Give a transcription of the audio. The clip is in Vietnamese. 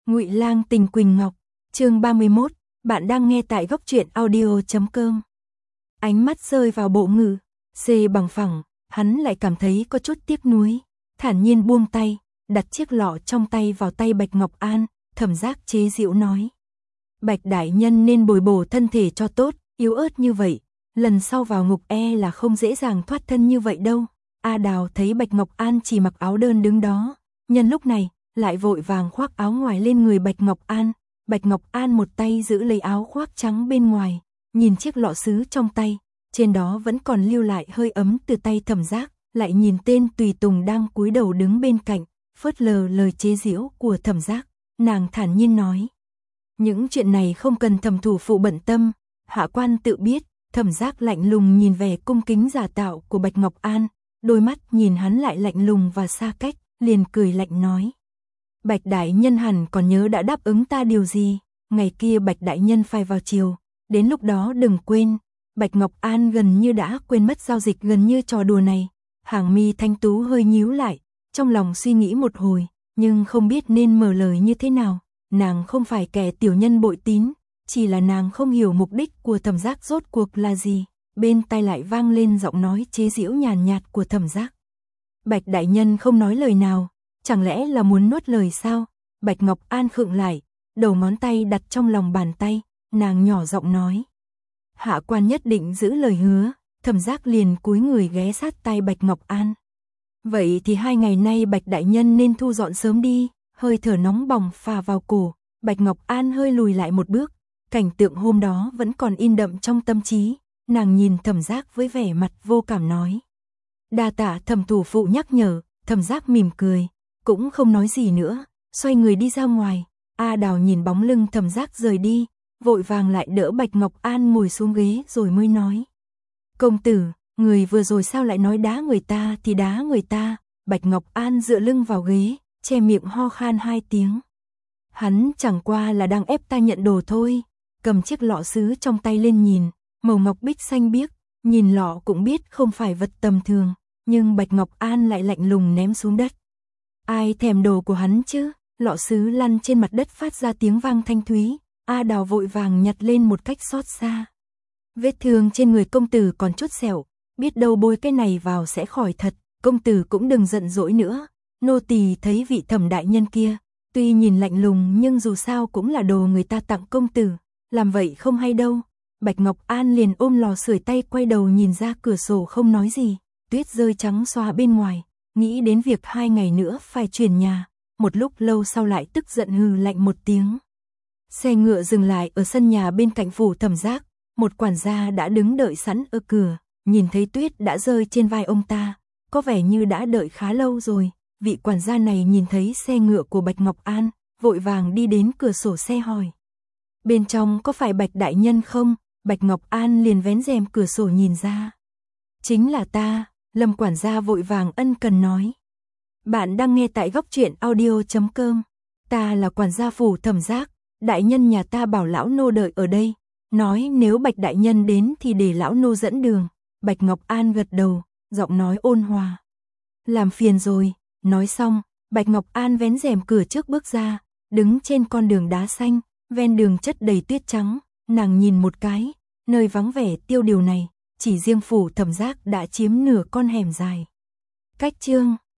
Ngụy Lang tình Quỳnh Ngọc, chương 31, bạn đang nghe tại góc truyện audio.com. Ánh mắt rơi vào bộ ngực C bằng phẳng, hắn lại cảm thấy có chút tiếc nuối, thản nhiên buông tay, đặt chiếc lọ trong tay vào tay Bạch Ngọc An, Thẩm Giác chế giễu nói: Bạch đại nhân nên bồi bổ thân thể cho tốt, yếu ớt như vậy, lần sau vào ngục là không dễ dàng thoát thân như vậy đâu. A Đào thấy Bạch Ngọc An chỉ mặc áo đơn đứng đó, nhân lúc này lại vội vàng khoác áo ngoài lên người Bạch Ngọc An. Bạch Ngọc An một tay giữ lấy áo khoác trắng bên ngoài, nhìn chiếc lọ sứ trong tay, trên đó vẫn còn lưu lại hơi ấm từ tay Thẩm Giác, lại nhìn tên tùy tùng đang cúi đầu đứng bên cạnh, phớt lờ lời chế giễu của Thẩm Giác, nàng thản nhiên nói: những chuyện này không cần Thẩm thủ phụ bận tâm, hạ quan tự biết. Thẩm Giác lạnh lùng nhìn vẻ cung kính giả tạo của Bạch Ngọc An, đôi mắt nhìn hắn lại lạnh lùng và xa cách, liền cười lạnh nói: Bạch đại nhân hẳn còn nhớ đã đáp ứng ta điều gì, ngày kia Bạch đại nhân phải vào triều, đến lúc đó đừng quên. Bạch Ngọc An gần như đã quên mất giao dịch gần như trò đùa này, hàng mi thanh tú hơi nhíu lại, trong lòng suy nghĩ một hồi, nhưng không biết nên mở lời như thế nào. Nàng không phải kẻ tiểu nhân bội tín, chỉ là nàng không hiểu mục đích của Thẩm Giác rốt cuộc là gì. Bên tai lại vang lên giọng nói chế giễu nhàn nhạt của Thẩm Giác: Bạch đại nhân không nói lời nào, chẳng lẽ là muốn nuốt lời sao? Bạch Ngọc An khựng lại, đầu ngón tay đặt trong lòng bàn tay, nàng nhỏ giọng nói: hạ quan nhất định giữ lời hứa. Thẩm Giác liền cúi người ghé sát tai Bạch Ngọc An: vậy thì 2 ngày nay Bạch đại nhân nên thu dọn sớm đi. Hơi thở nóng bỏng phả vào cổ, Bạch Ngọc An hơi lùi lại một bước, cảnh tượng hôm đó vẫn còn in đậm trong tâm trí. Nàng nhìn Thẩm Giác với vẻ mặt vô cảm nói: đa tạ Thẩm thủ phụ nhắc nhở. Thẩm Giác mỉm cười, cũng không nói gì nữa, xoay người đi ra ngoài. A Đào nhìn bóng lưng Thẩm Giác rời đi, vội vàng lại đỡ Bạch Ngọc An ngồi xuống ghế rồi mới nói: công tử, người vừa rồi sao lại nói đá người ta thì đá người ta? Bạch Ngọc An dựa lưng vào ghế, che miệng ho khan 2 tiếng. Hắn chẳng qua là đang ép ta nhận đồ thôi. Cầm chiếc lọ sứ trong tay lên nhìn, màu ngọc bích xanh biếc, nhìn lọ cũng biết không phải vật tầm thường, nhưng Bạch Ngọc An lại lạnh lùng ném xuống đất. Ai thèm đồ của hắn chứ? Lọ sứ lăn trên mặt đất phát ra tiếng vang thanh thúy. A Đào vội vàng nhặt lên một cách xót xa. Vết thương trên người công tử còn chút sẹo, biết đâu bôi cái này vào sẽ khỏi thật. Công tử cũng đừng giận dỗi nữa. Nô tỳ thấy vị Thẩm đại nhân kia, tuy nhìn lạnh lùng nhưng dù sao cũng là đồ người ta tặng công tử, làm vậy không hay đâu. Bạch Ngọc An liền ôm lò sưởi tay quay đầu nhìn ra cửa sổ không nói gì. Tuyết rơi trắng xóa bên ngoài, nghĩ đến việc 2 ngày nữa phải chuyển nhà, một lúc lâu sau lại tức giận hừ lạnh một tiếng. Xe ngựa dừng lại ở sân nhà bên cạnh phủ Thẩm Giác, một quản gia đã đứng đợi sẵn ở cửa, nhìn thấy tuyết đã rơi trên vai ông ta, có vẻ như đã đợi khá lâu rồi. Vị quản gia này nhìn thấy xe ngựa của Bạch Ngọc An, vội vàng đi đến cửa sổ xe hỏi: bên trong có phải Bạch đại nhân không? Bạch Ngọc An liền vén rèm cửa sổ nhìn ra: chính là ta. Lâm quản gia vội vàng ân cần nói: bạn đang nghe tại góc truyện audio.com. Ta là quản gia phủ Thẩm Giác, đại nhân nhà ta bảo lão nô đợi ở đây, nói nếu Bạch đại nhân đến thì để lão nô dẫn đường. Bạch Ngọc An gật đầu, giọng nói ôn hòa: làm phiền rồi. Nói xong, Bạch Ngọc An vén rèm cửa trước bước ra, đứng trên con đường đá xanh, ven đường chất đầy tuyết trắng. Nàng nhìn một cái, nơi vắng vẻ tiêu điều này, chỉ riêng phủ Thẩm Giác đã chiếm nửa con hẻm dài. Cách chương